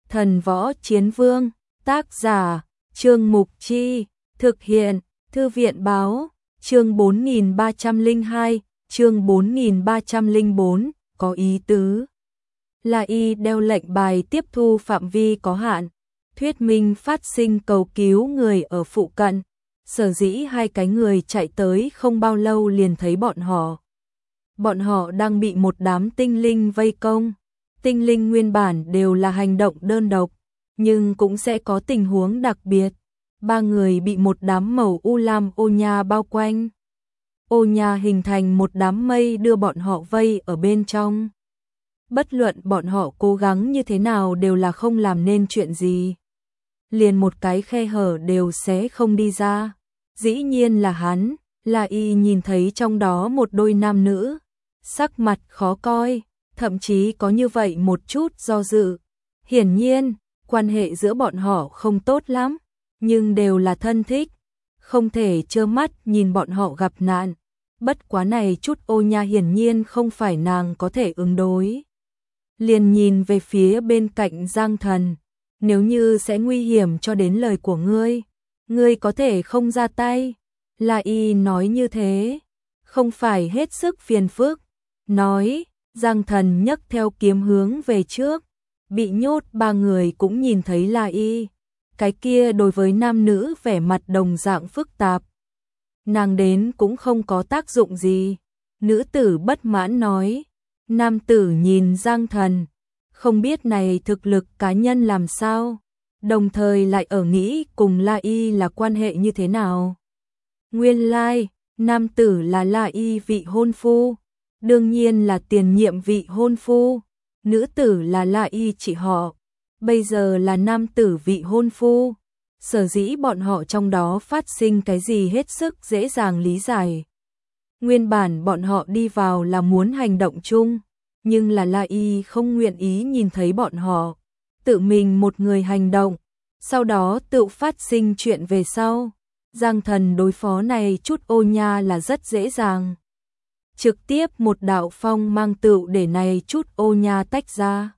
Thần Võ Chiến Vương, tác giả, Trương Mục Chi, thực hiện, Thư viện Báo, chương 4302, chương 4304, có ý tứ. La Y đeo lệnh bài tiếp thu phạm vi có hạn, thuyết minh phát sinh cầu cứu người ở phụ cận. Sở dĩ hai cái người chạy tới không bao lâu liền thấy bọn họ. Bọn họ đang bị một đám tinh linh vây công. Tinh linh nguyên bản đều là hành động đơn độc, nhưng cũng sẽ có tình huống đặc biệt. Ba người bị một đám màu u lam ô nha bao quanh. Ô nha hình thành một đám mây đưa bọn họ vây ở bên trong. Bất luận bọn họ cố gắng như thế nào đều là không làm nên chuyện gì. Liền một cái khe hở đều sẽ không đi ra. Dĩ nhiên là hắn, La Y nhìn thấy trong đó một đôi nam nữ. Sắc mặt khó coi, thậm chí có như vậy một chút do dự. Hiển nhiên, quan hệ giữa bọn họ không tốt lắm, nhưng đều là thân thích. Không thể trơ mắt nhìn bọn họ gặp nạn. Bất quá này chút ô nha hiển nhiên không phải nàng có thể ứng đối. Liền nhìn về phía bên cạnh Giang Thần. Nếu như sẽ nguy hiểm cho đến lời của ngươi có thể không ra tay. La Y nói như thế, không phải hết sức phiền phức. Nói, Giang Thần nhấc theo kiếm hướng về trước. Bị nhốt ba người cũng nhìn thấy La Y. Cái kia đối với nam nữ vẻ mặt đồng dạng phức tạp. Nàng đến cũng không có tác dụng gì. Nữ tử bất mãn nói. Nam tử nhìn Giang Thần, không biết này thực lực cá nhân làm sao, đồng thời lại ở nghĩ cùng La Y là quan hệ như thế nào. Nguyên lai, nam tử là La Y vị hôn phu, đương nhiên là tiền nhiệm vị hôn phu, nữ tử là La Y chị họ, bây giờ là nam tử vị hôn phu. Sở dĩ bọn họ trong đó phát sinh cái gì hết sức dễ dàng lý giải. Nguyên bản bọn họ đi vào là muốn hành động chung, nhưng là La Y không nguyện ý nhìn thấy bọn họ tự mình một người hành động, sau đó tự phát sinh chuyện về sau. Giang Thần đối phó này chút ô nha là rất dễ dàng. Trực tiếp một đạo phong mang tựu để này chút ô nha tách ra.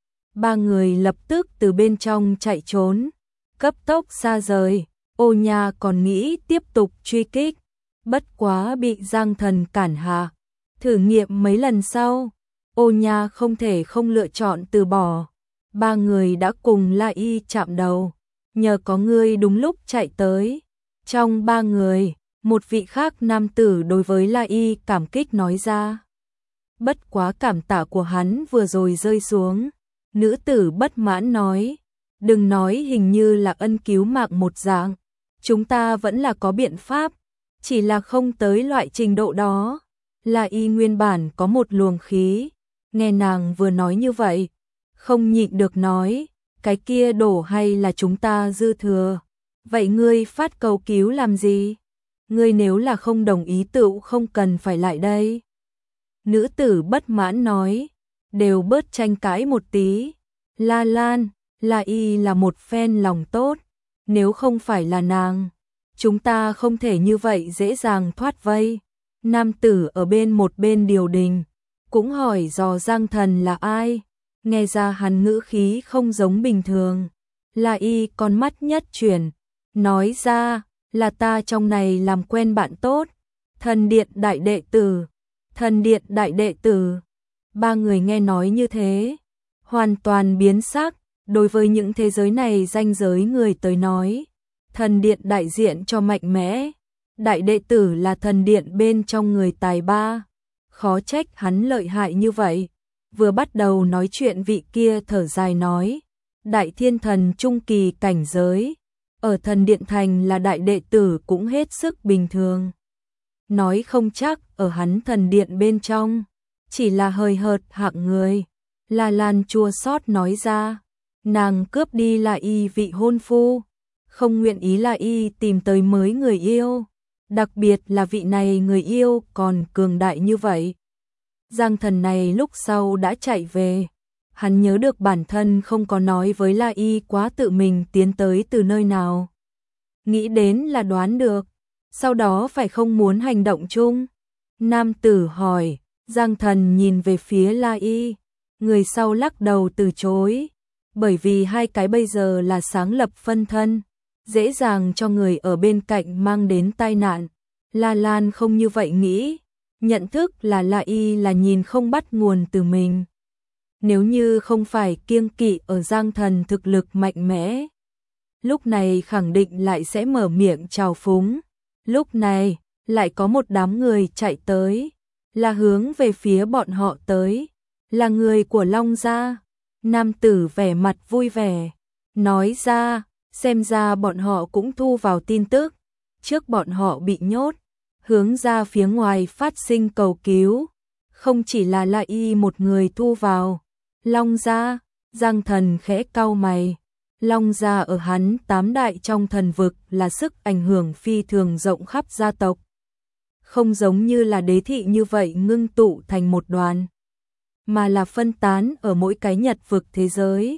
Ba người lập tức từ bên trong chạy trốn, cấp tốc xa rời. Ô nha còn nghĩ tiếp tục truy kích, bất quá bị Giang Thần cản hạ. Thử nghiệm mấy lần sau, ô nha không thể không lựa chọn từ bỏ. Ba người đã cùng La Y chạm đầu, nhờ có ngươi đúng lúc chạy tới. Trong ba người, một vị khác nam tử đối với La Y cảm kích nói ra. Bất quá cảm tạ của hắn vừa rồi rơi xuống. Nữ tử bất mãn nói, đừng nói hình như là ân cứu mạng một dạng. Chúng ta vẫn là có biện pháp, chỉ là không tới loại trình độ đó. La Y nguyên bản có một luồng khí, nghe nàng vừa nói như vậy, không nhịn được nói, cái kia đổ hay là chúng ta dư thừa. Vậy ngươi phát cầu cứu làm gì? Ngươi nếu là không đồng ý tựu không cần phải lại đây. Nữ tử bất mãn nói, đều bớt tranh cãi một tí. La Lan, La Y là một phen lòng tốt, nếu không phải là nàng, chúng ta không thể như vậy dễ dàng thoát vây. Nam tử ở một bên điều đình, cũng hỏi dò Giang Thần là ai, nghe ra hắn ngữ khí không giống bình thường. La Y con mắt nhất chuyển, nói ra, là ta trong này làm quen bạn tốt, Thần Điện đại đệ tử, Thần Điện đại đệ tử. Ba người nghe nói như thế, hoàn toàn biến sắc. Đối với những thế giới này danh giới người tới nói, Thần Điện đại diện cho mạnh mẽ, đại đệ tử là thần điện bên trong người tài ba, khó trách hắn lợi hại như vậy. Vừa bắt đầu nói chuyện vị kia thở dài nói, đại thiên thần trung kỳ cảnh giới, ở Thần Điện thành là đại đệ tử cũng hết sức bình thường. Nói không chắc ở hắn thần điện bên trong, chỉ là hời hợt hạng người. La Lan chua xót nói ra, nàng cướp đi La Y vị hôn phu, không nguyện ý La Y tìm tới mới người yêu, đặc biệt là vị này người yêu còn cường đại như vậy. Giang Thần này lúc sau đã chạy về, hắn nhớ được bản thân không có nói với La Y quá tự mình tiến tới từ nơi nào. Nghĩ đến là đoán được, sau đó phải không muốn hành động chung. Nam tử hỏi, Giang Thần nhìn về phía La Y, người sau lắc đầu từ chối. bởi vì hai cái bây giờ là sáng lập phân thân, dễ dàng cho người ở bên cạnh mang đến tai nạn. La Lan không như vậy nghĩ, nhận thức là La Y là nhìn không bắt nguồn từ mình. Nếu như không phải kiêng kỵ ở Giang Thần thực lực mạnh mẽ, lúc này khẳng định lại sẽ mở miệng trào phúng. Lúc này, lại có một đám người chạy tới, là hướng về phía bọn họ tới, là người của Long gia. Nam tử vẻ mặt vui vẻ, nói ra, xem ra bọn họ cũng thu vào tin tức, trước bọn họ bị nhốt, hướng ra phía ngoài phát sinh cầu cứu, không chỉ là La Y một người thu vào. Long gia, Giang Thần khẽ cau mày, Long gia ở hắn 8 đại trong thần vực là sức ảnh hưởng phi thường rộng khắp gia tộc. Không giống như là đế thị như vậy ngưng tụ thành một đoàn, mà là phân tán ở mỗi cái nhật vực thế giới.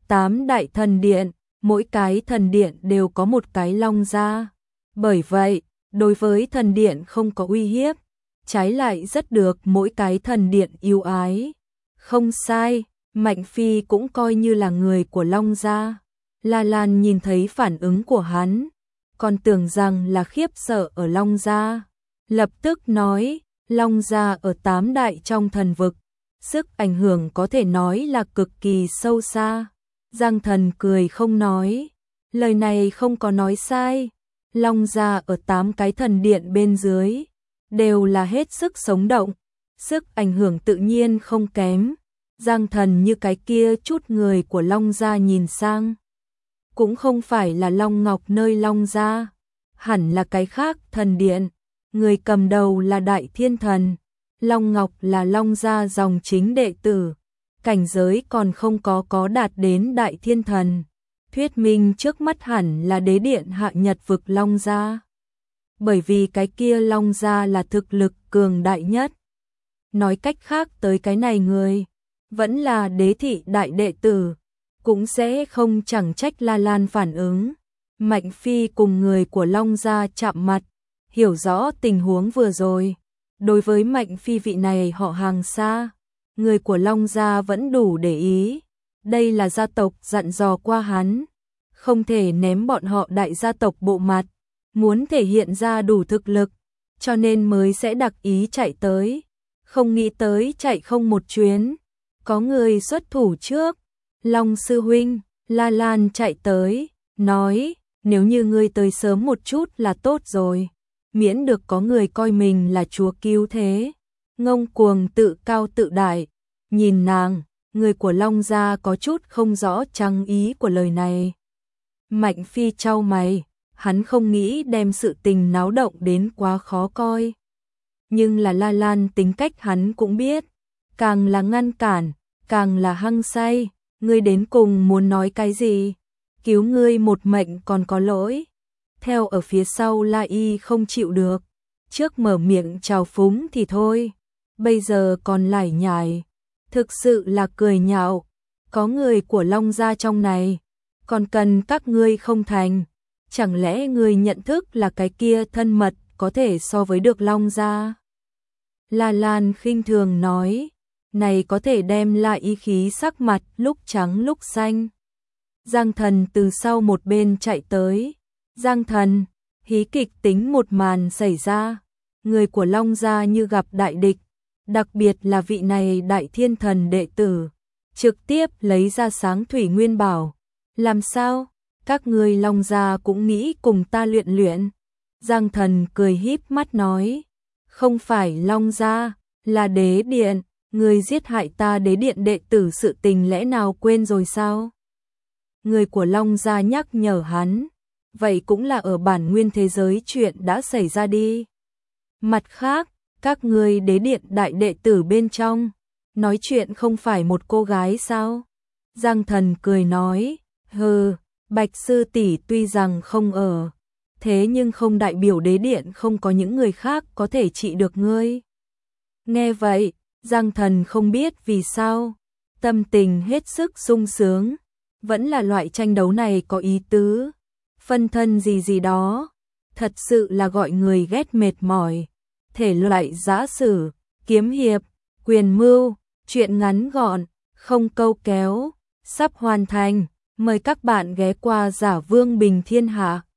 8 đại thần điện, mỗi cái thần điện đều có một cái Long gia. Bởi vậy, đối với thần điện không có uy hiếp, trái lại rất được mỗi cái thần điện yêu ái. Không sai, Mạnh Phi cũng coi như là người của Long gia. La Lan nhìn thấy phản ứng của hắn, còn tưởng rằng là khiếp sợ ở Long gia. Lập tức nói, Long gia ở 8 đại trong thần vực, sức ảnh hưởng có thể nói là cực kỳ sâu xa. Giang Thần cười không nói, lời này không có nói sai. Long gia ở 8 cái thần điện bên dưới, đều là hết sức sống động, sức ảnh hưởng tự nhiên không kém. Giang Thần như cái kia chút người của Long gia nhìn sang, cũng không phải là Long Ngọc nơi Long gia, hẳn là cái khác thần điện, người cầm đầu là Đại Thiên Thần, Long Ngọc là Long gia dòng chính đệ tử, cảnh giới còn không có đạt đến Đại Thiên Thần, thuyết minh trước mắt hẳn là đế điện hạ nhật vực Long gia. Bởi vì cái kia Long gia là thực lực cường đại nhất. Nói cách khác tới cái này người, vẫn là đế thị đại đệ tử, cũng sẽ không chẳng trách La Lan phản ứng. Mạnh Phi cùng người của Long gia chạm mặt, hiểu rõ tình huống vừa rồi. Đối với Mạnh Phi vị này họ hàng xa, người của Long gia vẫn đủ để ý. Đây là gia tộc dặn dò qua hắn, không thể ném bọn họ đại gia tộc bộ mặt, muốn thể hiện ra đủ thực lực, cho nên mới sẽ đặc ý chạy tới. Không nghĩ tới chạy không một chuyến, có người xuất thủ trước. Long sư huynh, La Lan chạy tới, nói, nếu như ngươi tới sớm một chút là tốt rồi, miễn được có người coi mình là chúa cứu thế. Ngông cuồng tự cao tự đại, nhìn nàng, người của Long gia có chút không rõ trăng ý của lời này. Mạnh Phi chau mày, hắn không nghĩ đem sự tình náo động đến quá khó coi. Nhưng là La Lan tính cách hắn cũng biết, càng là ngăn cản, càng là hăng say. Ngươi đến cùng muốn nói cái gì? Cứu ngươi một mệnh còn có lỗi. Theo ở phía sau La Y không chịu được, trước mở miệng chào phúng thì thôi, bây giờ còn lải nhải, thực sự là cười nhạo. Có người của Long gia trong này, còn cần các ngươi không thành, chẳng lẽ ngươi nhận thức là cái kia thân mật có thể so với được Long gia? La Lan khinh thường nói, này có thể đem lại ý khí sắc mặt lúc trắng lúc xanh. Giang Thần từ sau một bên chạy tới. Giang Thần, hí kịch tính một màn xảy ra, người của Long gia như gặp đại địch, đặc biệt là vị này Đại Thiên Thần đệ tử, trực tiếp lấy ra Sáng Thủy Nguyên Bảo. Làm sao? Các ngươi Long gia cũng nghĩ cùng ta luyện luyện? Giang Thần cười híp mắt nói, không phải Long gia, là đế điện. Người giết hại ta đế điện đệ tử sự tình lẽ nào quên rồi sao? Người của Long gia nhắc nhở hắn, vậy cũng là ở bản nguyên thế giới chuyện đã xảy ra đi. Mặt khác, các ngươi đế điện đại đệ tử bên trong, nói chuyện không phải một cô gái sao? Giang Thần cười nói, hừ, Bạch sư tỷ tuy rằng không ở, thế nhưng không đại biểu đế điện không có những người khác có thể trị được ngươi. Nghe vậy, Giang Thần không biết vì sao, tâm tình hết sức sung sướng, vẫn là loại tranh đấu này có ý tứ, phân thân gì gì đó, thật sự là gọi người ghét mệt mỏi, thể loại giã sử, kiếm hiệp, quyền mưu, chuyện ngắn gọn, không câu kéo, sắp hoàn thành. Mời các bạn ghé qua Giả Vương Bình Thiên Hạ.